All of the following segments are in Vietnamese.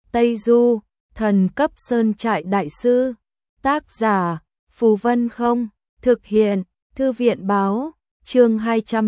Tây Du, thần cấp sơn trại đại sư. Tác giả, Phù Vân Không. Thực hiện, Thư viện Báo. Chương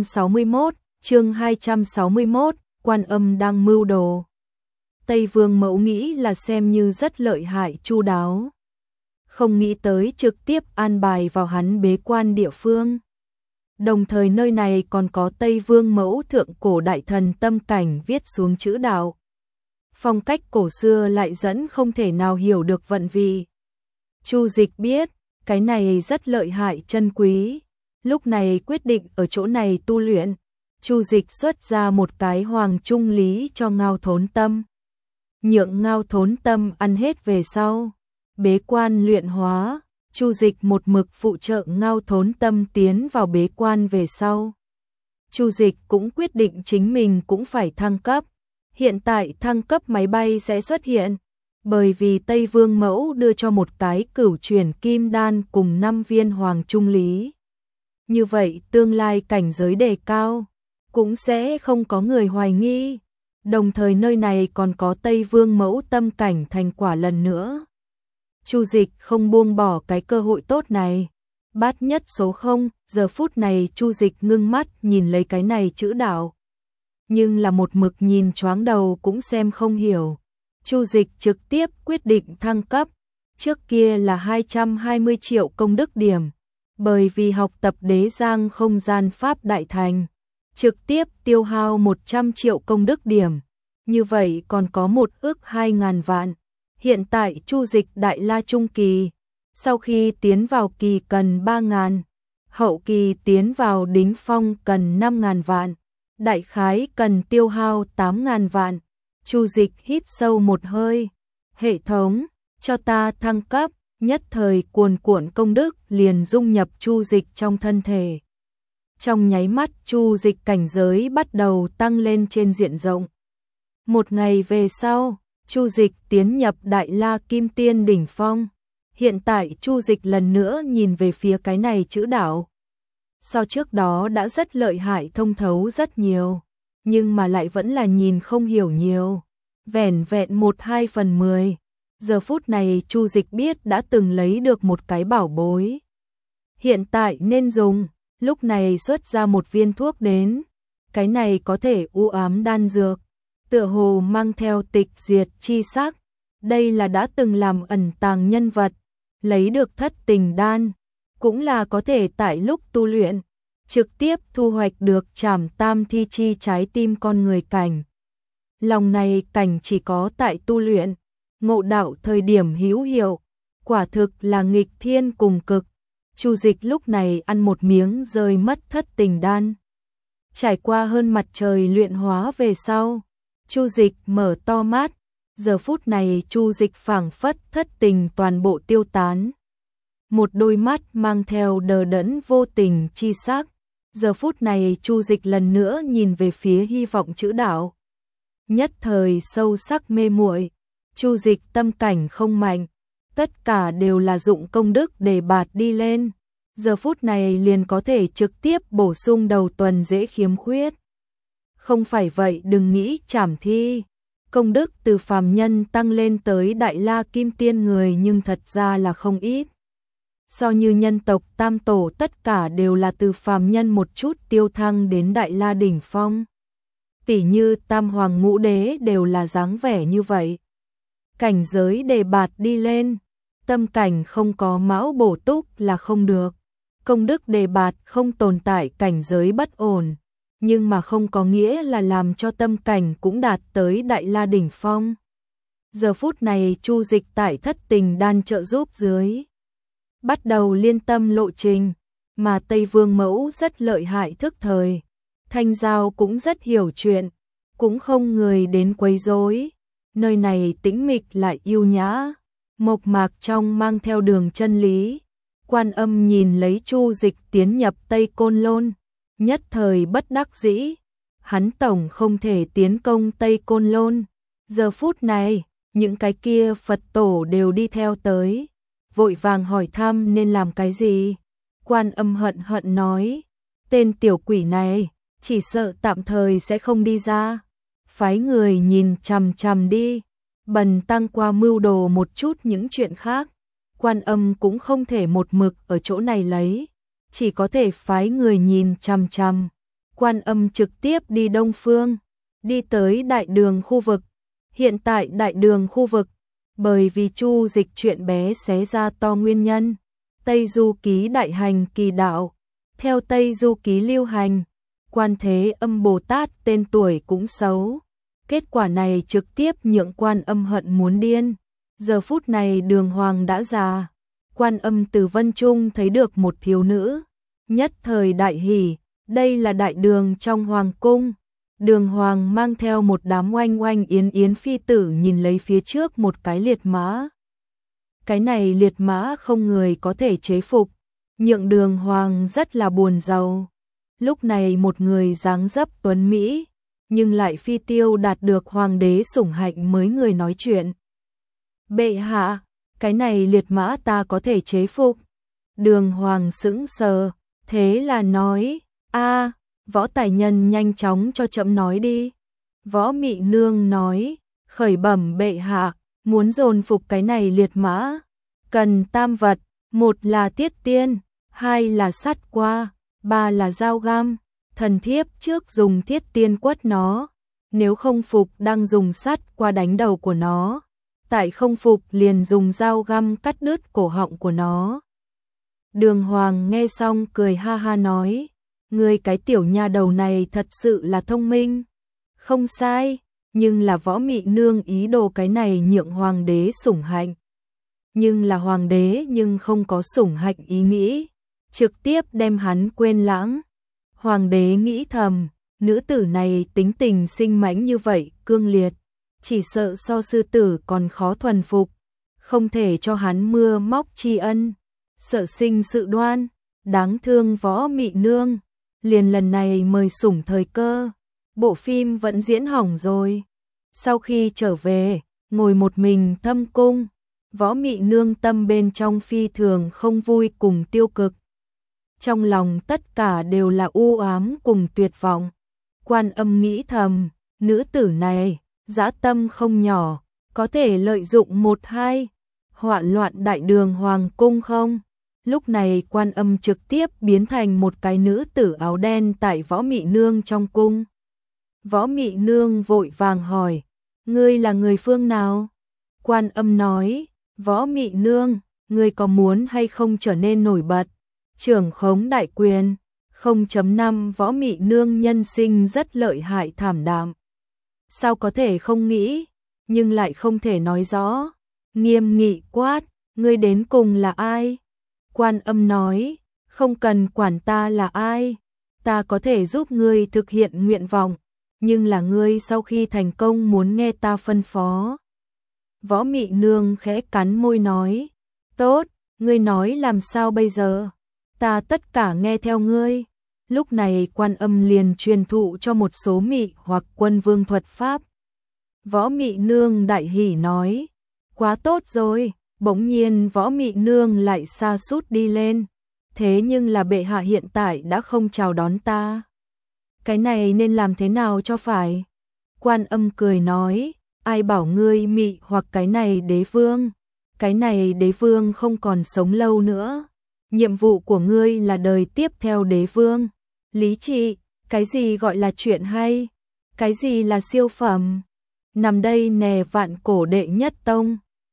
261, Quan Âm đang mưu đồ. Tây Vương Mẫu nghĩ là xem như rất lợi hại chu đáo. Không nghĩ tới trực tiếp an bài vào hắn bế quan địa phương. Đồng thời nơi này còn có Tây Vương Mẫu thượng cổ đại thần tâm cảnh viết xuống chữ đạo. Phong cách cổ xưa lại dẫn không thể nào hiểu được vận vị. Chu Dịch biết, cái này rất lợi hại chân quý. Lúc này quyết định ở chỗ này tu luyện. Chu Dịch xuất ra một cái hoàng trung lý cho Ngao Thốn Tâm. Nhượng Ngao Thốn Tâm ăn hết về sau. Bế quan luyện hóa, Chu Dịch một mực phụ trợ Ngao Thốn Tâm tiến vào bế quan về sau. Chu Dịch cũng quyết định chính mình cũng phải thăng cấp. Hiện tại thăng cấp máy bay sẽ xuất hiện, bởi vì Tây Vương Mẫu đưa cho một cái cửu chuyển kim đan cùng 5 viên hoàng trung lý. Như vậy tương lai cảnh giới đề cao, cũng sẽ không có người hoài nghi. Đồng thời nơi này còn có Tây Vương Mẫu tâm cảnh thành quả lần nữa. Chu Dịch không buông bỏ cái cơ hội tốt này. Bát nhất số 0, giờ phút này Chu Dịch ngưng mắt nhìn lấy cái này chữ đạo. Nhưng là một mực nhìn choáng đầu cũng xem không hiểu. Chu Dịch trực tiếp quyết định thăng cấp. Trước kia là 220 triệu công đức điểm. Bởi vì học tập Đế Giang không gian pháp đại thành, trực tiếp tiêu hao 100 triệu công đức điểm. Như vậy còn có 1.200.000 vạn. Hiện tại Chu Dịch đại la trung kỳ, sau khi tiến vào kỳ cần 3.000, hậu kỳ tiến vào đỉnh phong cần 5.000 vạn, đại khái cần tiêu hao 8.000 vạn. Chu Dịch hít sâu một hơi, hệ thống, cho ta thăng cấp, nhất thời cuồn cuộn công đức liền dung nhập Chu Dịch trong thân thể. Trong nháy mắt Chu Dịch cảnh giới bắt đầu tăng lên trên diện rộng. Một ngày về sau, Chu Dịch tiến nhập Đại La Kim Tiên đỉnh phong. Hiện tại Chu Dịch lần nữa nhìn về phía cái này chữ đạo. So trước đó đã rất lợi hại thông thấu rất nhiều, nhưng mà lại vẫn là nhìn không hiểu nhiều. Vẻn vẹn 1/2/10. Giờ phút này Chu Dịch biết đã từng lấy được một cái bảo bối. Hiện tại nên dùng, lúc này xuất ra một viên thuốc đến. Cái này có thể u ám đan dược, tựa hồ mang theo tịch diệt chi sắc. Đây là đã từng làm ẩn tàng nhân vật, lấy được thất tình đan, cũng là có thể tại lúc tu luyện, trực tiếp thu hoạch được trảm tam thi chi trái tim con người cảnh. Lòng này cảnh chỉ có tại tu luyện, ngộ đạo thời điểm hữu hiệu, quả thực là nghịch thiên cùng cực. Chu Dịch lúc này ăn một miếng rơi mất thất tình đan. Trải qua hơn mặt trời luyện hóa về sau, Chu Dịch mở to mắt, giờ phút này Chu Dịch phảng phất thất tình toàn bộ tiêu tán. Một đôi mắt mang theo đờ đẫn vô tình chi sắc. Giờ phút này Chu Dịch lần nữa nhìn về phía hy vọng chữ đạo. Nhất thời sâu sắc mê muội. Chu Dịch tâm cảnh không mạnh, tất cả đều là dụng công đức để bạt đi lên. Giờ phút này liền có thể trực tiếp bổ sung đầu tuần dễ khiếm khuyết. Không phải vậy đừng nghĩ trảm thi. Công đức từ phàm nhân tăng lên tới Đại La Kim Tiên người nhưng thật ra là không ít. So như nhân tộc Tam Tổ tất cả đều là từ phàm nhân một chút tiêu thăng đến Đại La đỉnh phong. Tỷ như Tam Hoàng Ngũ Đế đều là dáng vẻ như vậy. Cảnh giới đề bạt đi lên, tâm cảnh không có mão bổ túc là không được. Công đức đề bạt không tồn tại cảnh giới bất ổn, nhưng mà không có nghĩa là làm cho tâm cảnh cũng đạt tới Đại La đỉnh phong. Giờ phút này Chu Dịch tại thất tình đan trợ giúp dưới, bắt đầu liên tâm lộ trình, mà Tây Vương Mẫu rất lợi hại thức thời. Thanh Giao cũng rất hiểu chuyện, cũng không người đến quấy rối. Nơi này tĩnh mịch lại yêu nhã, mộc mạc trong mang theo đường chân lý. Quan Âm nhìn lấy Chu Dịch tiến nhập Tây Côn Lôn, nhất thời bất đắc dĩ. Hắn tổng không thể tiến công Tây Côn Lôn. Giờ phút này, những cái kia Phật tổ đều đi theo tới, vội vàng hỏi thăm nên làm cái gì. Quan Âm hận hận nói, tên tiểu quỷ này, chỉ sợ tạm thời sẽ không đi ra. Phái người nhìn chằm chằm đi, Bần tăng qua mưu đồ một chút những chuyện khác, Quan Âm cũng không thể một mực ở chỗ này lấy, chỉ có thể phái người nhìn chằm chằm. Quan Âm trực tiếp đi Đông Phương, đi tới Đại Đường khu vực. Hiện tại Đại Đường khu vực, bởi vì Chu Dịch chuyện bé xé ra to nguyên nhân, Tây Du Ký đại hành kỳ đạo, theo Tây Du Ký lưu hành, Quan Thế Âm Bồ Tát tên tuổi cũng xấu. Kết quả này trực tiếp nhượng Quan Âm hận muốn điên. Giờ phút này Đường Hoàng đã già, Quan Âm từ Vân Trung thấy được một thiếu nữ, nhất thời đại hỉ, đây là đại đường trong hoàng cung. Đường Hoàng mang theo một đám oanh oanh yến yến phi tử nhìn lấy phía trước một cái liệt mã. Cái này liệt mã không người có thể chế phục, nhượng Đường Hoàng rất là buồn rầu. Lúc này một người dáng dấp tuấn mỹ, nhưng lại phi tiêu đạt được hoàng đế sủng hạnh mới người nói chuyện. Bệ hạ, cái này liệt mã ta có thể chế phục. Đường Hoàng sững sờ, thế là nói, a, Võ Tài Nhân nhanh chóng cho chậm nói đi. Võ Mị Nương nói, khởi bẩm bệ hạ, muốn dồn phục cái này liệt mã, cần tam vật, một là tiết tiên, hai là sắt qua, ba là dao găm. Thần thiếp trước dùng thiết tiên quất nó, nếu không phục đang dùng sắt qua đánh đầu của nó, tại không phục liền dùng dao găm cắt đứt cổ họng của nó. Đường Hoàng nghe xong cười ha ha nói, ngươi cái tiểu nha đầu này thật sự là thông minh. Không sai, nhưng là Võ Mị Nương ý đồ cái này nhượng hoàng đế sủng hạnh. Nhưng là hoàng đế nhưng không có sủng hạnh ý nghĩ, trực tiếp đem hắn quên lãng. Hoàng đế nghĩ thầm, nữ tử này tính tình sinh mãnh như vậy, cương liệt, chỉ sợ so sư tử còn khó thuần phục, không thể cho hắn mưa móc tri ân, sợ sinh sự đoan, đáng thương Võ Mị Nương, liền lần này mời sủng thời cơ, bộ phim vẫn diễn hỏng rồi. Sau khi trở về, ngồi một mình thâm cung, Võ Mị Nương tâm bên trong phi thường không vui cùng tiêu cực. Trong lòng tất cả đều là u ám cùng tuyệt vọng. Quan Âm nghĩ thầm, nữ tử này, dã tâm không nhỏ, có thể lợi dụng một hai, hoạn loạn đại đường hoàng cung không? Lúc này Quan Âm trực tiếp biến thành một cái nữ tử áo đen tại Võ Mị Nương trong cung. Võ Mị Nương vội vàng hỏi, ngươi là người phương nào? Quan Âm nói, Võ Mị Nương, ngươi có muốn hay không trở nên nổi bật? Trưởng khống đại quyền, 0.5 Võ Mị Nương nhân sinh rất lợi hại thảm đạm. Sao có thể không nghĩ, nhưng lại không thể nói rõ. Nghiêm nghị quát, ngươi đến cùng là ai? Quan Âm nói, không cần quản ta là ai, ta có thể giúp ngươi thực hiện nguyện vọng, nhưng là ngươi sau khi thành công muốn nghe ta phân phó. Võ Mị Nương khẽ cắn môi nói, tốt, ngươi nói làm sao bây giờ? Ta tất cả nghe theo ngươi. Lúc này Quan Âm liền truyền thụ cho một số mị hoặc quân vương thuật pháp. Võ Mị Nương đại hỉ nói, quá tốt rồi. Bỗng nhiên Võ Mị Nương lại sa sút đi lên. Thế nhưng là bệ hạ hiện tại đã không chào đón ta. Cái này nên làm thế nào cho phải? Quan Âm cười nói, ai bảo ngươi mị hoặc cái này đế vương? Cái này đế vương không còn sống lâu nữa. Nhiệm vụ của ngươi là đời tiếp theo đế vương. Lý trị, cái gì gọi là chuyện hay? Cái gì là siêu phẩm? Nằm đây nè vạn cổ đệ nhất tông.